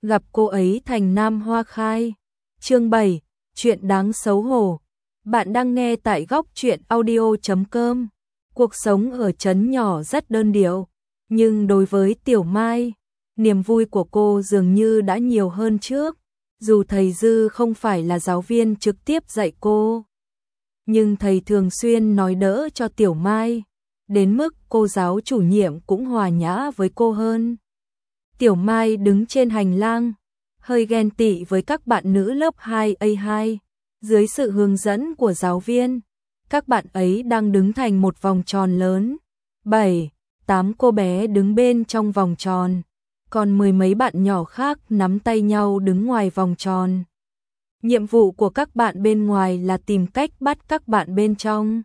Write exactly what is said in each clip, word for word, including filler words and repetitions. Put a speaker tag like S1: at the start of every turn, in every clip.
S1: gặp cô ấy thành nam hoa khai. Chương bảy, chuyện đáng xấu hổ. Bạn đang nghe tại góc truyện audio chấm com. Cuộc sống ở trấn nhỏ rất đơn điệu, nhưng đối với Tiểu Mai, niềm vui của cô dường như đã nhiều hơn trước. Dù thầy Dư không phải là giáo viên trực tiếp dạy cô, nhưng thầy thường xuyên nói đỡ cho Tiểu Mai, đến mức cô giáo chủ nhiệm cũng hòa nhã với cô hơn. Tiểu Mai đứng trên hành lang, hơi ghen tị với các bạn nữ lớp hai A hai. Dưới sự hướng dẫn của giáo viên, các bạn ấy đang đứng thành một vòng tròn lớn. Bảy, tám cô bé đứng bên trong vòng tròn, còn mười mấy bạn nhỏ khác nắm tay nhau đứng ngoài vòng tròn. Nhiệm vụ của các bạn bên ngoài là tìm cách bắt các bạn bên trong.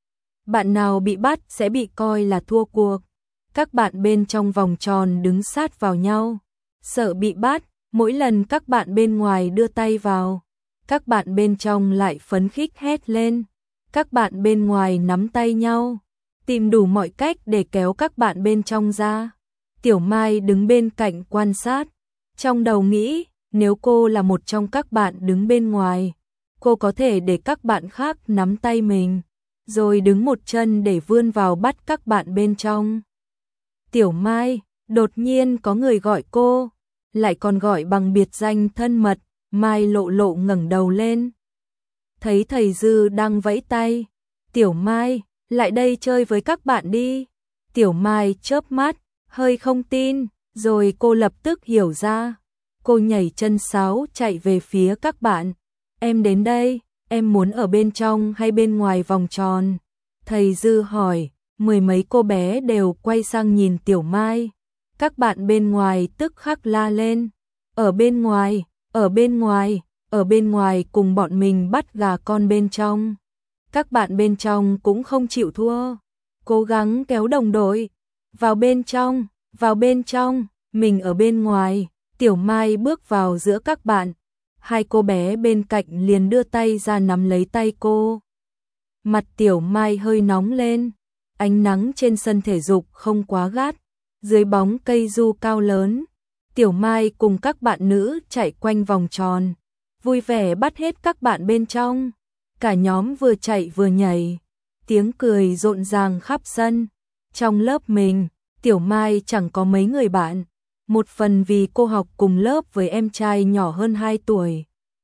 S1: Bạn nào bị bắt sẽ bị coi là thua cuộc. Các bạn bên trong vòng tròn đứng sát vào nhau, sợ bị bắt. Mỗi lần các bạn bên ngoài đưa tay vào, các bạn bên trong lại phấn khích hét lên. Các bạn bên ngoài nắm tay nhau, tìm đủ mọi cách để kéo các bạn bên trong ra. Tiểu Mai đứng bên cạnh quan sát, trong đầu nghĩ, nếu cô là một trong các bạn đứng bên ngoài, cô có thể để các bạn khác nắm tay mình, rồi đứng một chân để vươn vào bắt các bạn bên trong. Tiểu Mai, đột nhiên có người gọi cô, lại còn gọi bằng biệt danh thân mật. Mai Lộ Lộ ngẩng đầu lên, thấy thầy Dư đang vẫy tay. Tiểu Mai, lại đây chơi với các bạn đi. Tiểu Mai chớp mắt, hơi không tin, rồi cô lập tức hiểu ra. Cô nhảy chân sáo chạy về phía các bạn. Em đến đây, em muốn ở bên trong hay bên ngoài vòng tròn? Thầy Dư hỏi. Mười mấy cô bé đều quay sang nhìn Tiểu Mai. Các bạn bên ngoài tức khắc la lên. Ở bên ngoài, ở bên ngoài, ở bên ngoài cùng bọn mình bắt gà con bên trong. Các bạn bên trong cũng không chịu thua, cố gắng kéo đồng đội. Vào bên trong, vào bên trong, mình ở bên ngoài. Tiểu Mai bước vào giữa các bạn. Hai cô bé bên cạnh liền đưa tay ra nắm lấy tay cô. Mặt Tiểu Mai hơi nóng lên. Ánh nắng trên sân thể dục không quá gắt, dưới bóng cây du cao lớn, Tiểu Mai cùng các bạn nữ chạy quanh vòng tròn, vui vẻ bắt hết các bạn bên trong. Cả nhóm vừa chạy vừa nhảy, tiếng cười rộn ràng khắp sân. Trong lớp mình, Tiểu Mai chẳng có mấy người bạn, một phần vì cô học cùng lớp với em trai nhỏ hơn hai tuổi,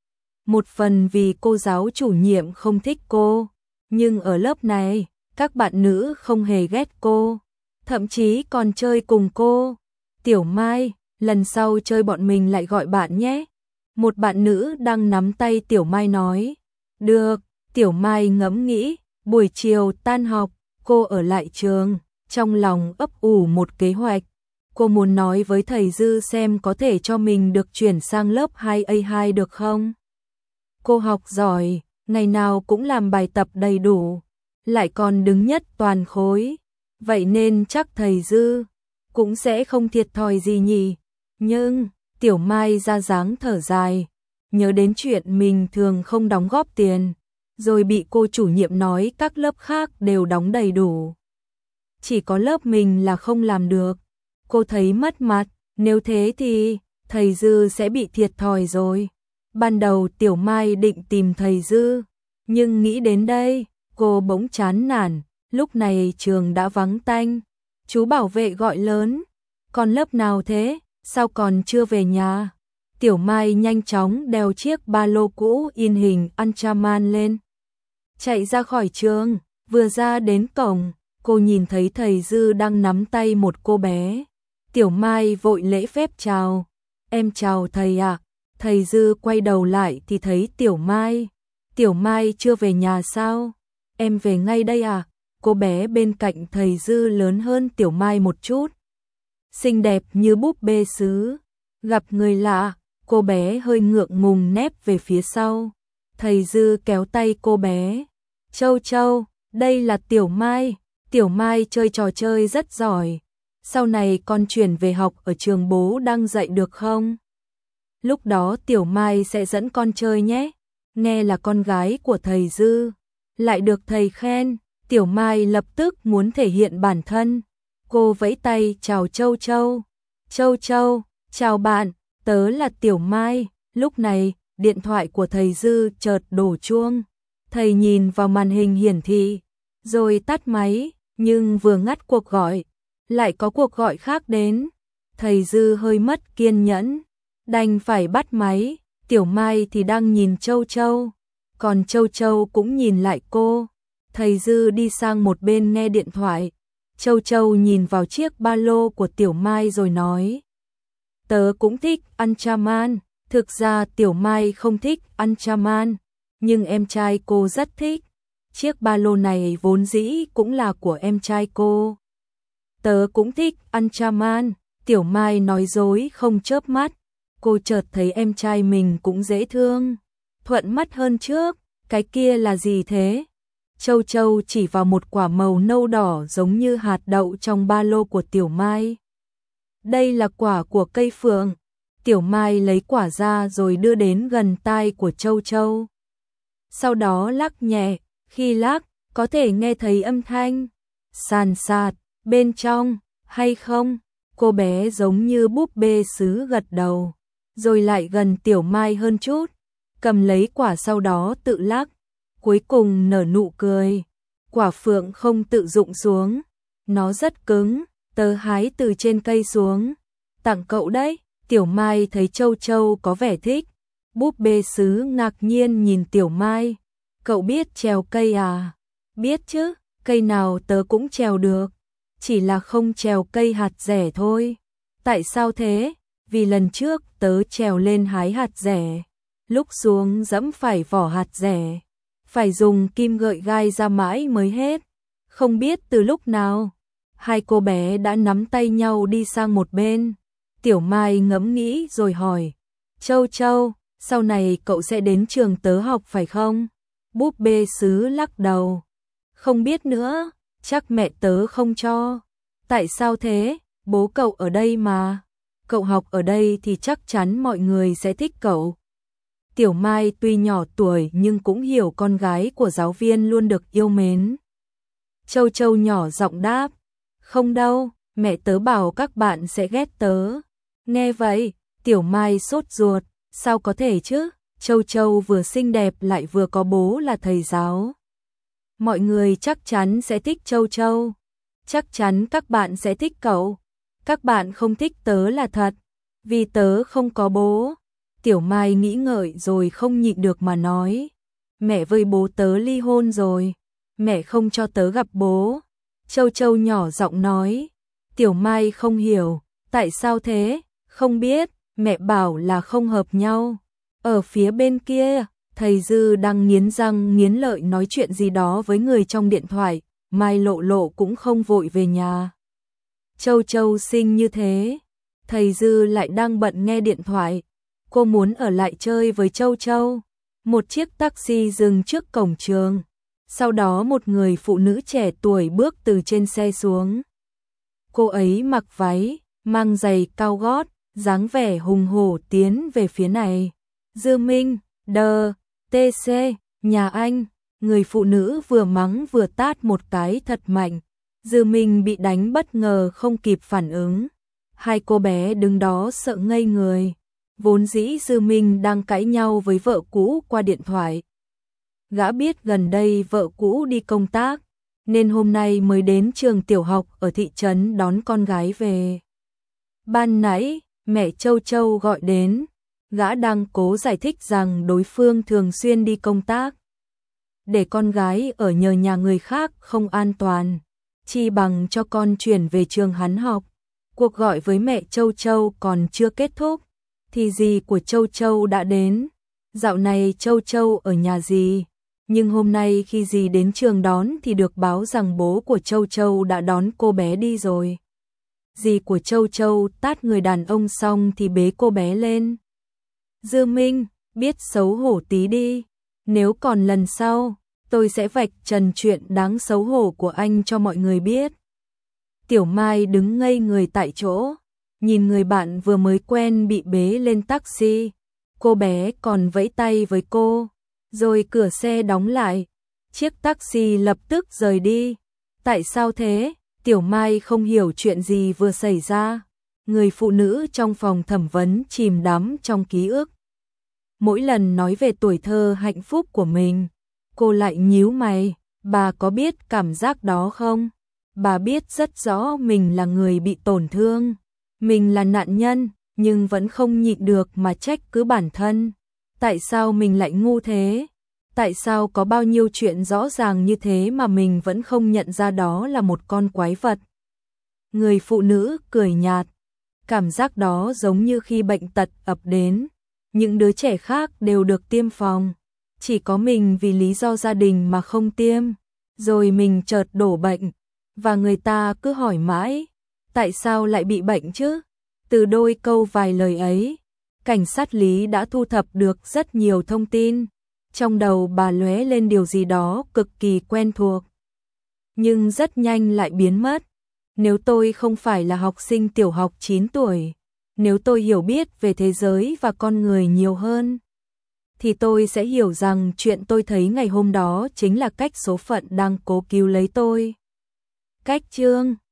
S1: một phần vì cô giáo chủ nhiệm không thích cô. Nhưng ở lớp này, các bạn nữ không hề ghét cô, thậm chí còn chơi cùng cô. Tiểu Mai, lần sau chơi bọn mình lại gọi bạn nhé. Một bạn nữ đang nắm tay Tiểu Mai nói. Được, Tiểu Mai ngẫm nghĩ. Buổi chiều tan học, cô ở lại trường, trong lòng ấp ủ một kế hoạch. Cô muốn nói với thầy Dư xem có thể cho mình được chuyển sang lớp hai A hai được không? Cô học giỏi, ngày nào cũng làm bài tập đầy đủ, lại còn đứng nhất toàn khối, vậy nên chắc thầy Dư cũng sẽ không thiệt thòi gì nhỉ. Nhưng Tiểu Mai ra dáng thở dài, nhớ đến chuyện mình thường không đóng góp tiền, rồi bị cô chủ nhiệm nói các lớp khác đều đóng đầy đủ, chỉ có lớp mình là không làm được. Cô thấy mất mặt, nếu thế thì thầy Dư sẽ bị thiệt thòi rồi. Ban đầu Tiểu Mai định tìm thầy Dư, nhưng nghĩ đến đây, cô bỗng chán nản. Lúc này trường đã vắng tanh, chú bảo vệ gọi lớn. Còn lớp nào thế, sao còn chưa về nhà? Tiểu Mai nhanh chóng đeo chiếc ba lô cũ in hình Ultraman lên, chạy ra khỏi trường. Vừa ra đến cổng, cô nhìn thấy thầy Dư đang nắm tay một cô bé. Tiểu Mai vội lễ phép chào. Em chào thầy ạ. Thầy Dư quay đầu lại thì thấy Tiểu Mai. Tiểu Mai chưa về nhà sao? Em về ngay đây à? Cô bé bên cạnh thầy Dư lớn hơn Tiểu Mai một chút, xinh đẹp như búp bê sứ. Gặp người lạ, cô bé hơi ngượng ngùng nép về phía sau. Thầy Dư kéo tay cô bé. Châu Châu, đây là Tiểu Mai. Tiểu Mai chơi trò chơi rất giỏi. Sau này con chuyển về học ở trường bố đang dạy được không? Lúc đó Tiểu Mai sẽ dẫn con chơi nhé. Nghe là con gái của thầy Dư, lại được thầy khen, Tiểu Mai lập tức muốn thể hiện bản thân. Cô vẫy tay chào Châu Châu. Châu Châu, chào bạn. tớ là Tiểu Mai. Lúc này, điện thoại của thầy Dư chợt đổ chuông. Thầy nhìn vào màn hình hiển thị, rồi tắt máy, nhưng vừa ngắt cuộc gọi, lại có cuộc gọi khác đến. Thầy Dư hơi mất kiên nhẫn, đành phải bắt máy. Tiểu Mai thì đang nhìn Châu Châu, còn Châu Châu cũng nhìn lại cô. Thầy Dư đi sang một bên nghe điện thoại. Châu Châu nhìn vào chiếc ba lô của Tiểu Mai rồi nói: tớ cũng thích ăn chaman. Thực ra Tiểu Mai không thích ăn chaman, nhưng em trai cô rất thích. Chiếc ba lô này vốn dĩ cũng là của em trai cô. Tớ cũng thích ăn chaman. Tiểu Mai nói dối không chớp mắt. Cô chợt thấy em trai mình cũng dễ thương, thuận mắt hơn trước. Cái kia là gì thế? Châu Châu chỉ vào một quả màu nâu đỏ giống như hạt đậu trong ba lô của Tiểu Mai. Đây là quả của cây phượng. Tiểu Mai lấy quả ra rồi đưa đến gần tai của Châu Châu. Sau đó lắc nhẹ, khi lắc, có thể nghe thấy âm thanh sàn sạt bên trong, hay không? Cô bé giống như búp bê sứ gật đầu, rồi lại gần Tiểu Mai hơn chút, cầm lấy quả sau đó tự lắc, cuối cùng nở nụ cười. Quả phượng không tự rụng xuống, nó rất cứng, tớ hái từ trên cây xuống, tặng cậu đấy. Tiểu Mai thấy Châu Châu có vẻ thích, búp bê sứ ngạc nhiên nhìn Tiểu Mai. Cậu biết trèo cây à? Biết chứ, cây nào tớ cũng trèo được, chỉ là không trèo cây hạt dẻ thôi. Tại sao thế? Vì lần trước tớ trèo lên hái hạt dẻ, lúc xuống dẫm phải vỏ hạt dẻ, phải dùng kim gợi gai ra mãi mới hết. Không biết từ lúc nào, hai cô bé đã nắm tay nhau đi sang một bên. Tiểu Mai ngẫm nghĩ rồi hỏi: Châu Châu, sau này cậu sẽ đến trường tớ học phải không? Búp bê sứ lắc đầu: không biết nữa, chắc mẹ tớ không cho. Tại sao thế? Bố cậu ở đây mà. Cậu học ở đây thì chắc chắn mọi người sẽ thích cậu. Tiểu Mai tuy nhỏ tuổi nhưng cũng hiểu con gái của giáo viên luôn được yêu mến. Châu Châu nhỏ giọng đáp: không đâu, mẹ tớ bảo các bạn sẽ ghét tớ. Nghe vậy, Tiểu Mai sốt ruột: sao có thể chứ? Châu Châu vừa xinh đẹp lại vừa có bố là thầy giáo. Mọi người chắc chắn sẽ thích Châu Châu. Chắc chắn các bạn sẽ thích cậu. Các bạn không thích tớ là thật, vì tớ không có bố. Tiểu Mai nghĩ ngợi rồi không nhịn được mà nói: mẹ với bố tớ ly hôn rồi, mẹ không cho tớ gặp bố. Châu Châu nhỏ giọng nói. Tiểu Mai không hiểu, tại sao thế? Không biết, mẹ bảo là không hợp nhau. Ở phía bên kia, thầy Dư đang nghiến răng nghiến lợi nói chuyện gì đó với người trong điện thoại. Mai Lộ Lộ cũng không vội về nhà. Châu Châu xinh như thế, thầy Dư lại đang bận nghe điện thoại. Cô muốn ở lại chơi với Châu Châu. Một chiếc taxi dừng trước cổng trường. Sau đó một người phụ nữ trẻ tuổi bước từ trên xe xuống. Cô ấy mặc váy, mang giày cao gót, dáng vẻ hùng hổ tiến về phía này. Dư Minh, đờ, tê xê, nhà anh. Người phụ nữ vừa mắng vừa tát một cái thật mạnh. Dư Minh bị đánh bất ngờ không kịp phản ứng. Hai cô bé đứng đó sợ ngây người. Vốn dĩ Dư Minh đang cãi nhau với vợ cũ qua điện thoại. Gã biết gần đây vợ cũ đi công tác, nên hôm nay mới đến trường tiểu học ở thị trấn đón con gái về. Ban nãy, mẹ Châu Châu gọi đến. Gã đang cố giải thích rằng đối phương thường xuyên đi công tác, để con gái ở nhờ nhà người khác không an toàn, chi bằng cho con chuyển về trường hắn học. Cuộc gọi với mẹ Châu Châu còn chưa kết thúc, thì dì của Châu Châu đã đến. Dạo này Châu Châu ở nhà dì, nhưng hôm nay khi dì đến trường đón thì được báo rằng bố của Châu Châu đã đón cô bé đi rồi. Dì của Châu Châu tát người đàn ông xong thì bế cô bé lên. Dư Minh, biết xấu hổ tí đi, nếu còn lần sau, tôi sẽ vạch trần chuyện đáng xấu hổ của anh cho mọi người biết. Tiểu Mai đứng ngây người tại chỗ, nhìn người bạn vừa mới quen bị bế lên taxi. Cô bé còn vẫy tay với cô, rồi cửa xe đóng lại. Chiếc taxi lập tức rời đi. Tại sao thế? Tiểu Mai không hiểu chuyện gì vừa xảy ra. Người phụ nữ trong phòng thẩm vấn chìm đắm trong ký ức. Mỗi lần nói về tuổi thơ hạnh phúc của mình, cô lại nhíu mày, bà có biết cảm giác đó không? Bà biết rất rõ mình là người bị tổn thương, mình là nạn nhân, nhưng vẫn không nhịn được mà trách cứ bản thân. Tại sao mình lại ngu thế? Tại sao có bao nhiêu chuyện rõ ràng như thế mà mình vẫn không nhận ra đó là một con quái vật? Người phụ nữ cười nhạt. Cảm giác đó giống như khi bệnh tật ập đến. Những đứa trẻ khác đều được tiêm phòng. Chỉ có mình vì lý do gia đình mà không tiêm. Rồi mình chợt đổ bệnh. Và người ta cứ hỏi mãi. Tại sao lại bị bệnh chứ? Từ đôi câu vài lời ấy, cảnh sát Lý đã thu thập được rất nhiều thông tin. Trong đầu bà lóe lên điều gì đó cực kỳ quen thuộc. Nhưng rất nhanh lại biến mất. Nếu tôi không phải là học sinh tiểu học chín tuổi, nếu tôi hiểu biết về thế giới và con người nhiều hơn, thì tôi sẽ hiểu rằng chuyện tôi thấy ngày hôm đó chính là cách số phận đang cố cứu lấy tôi. Cách chương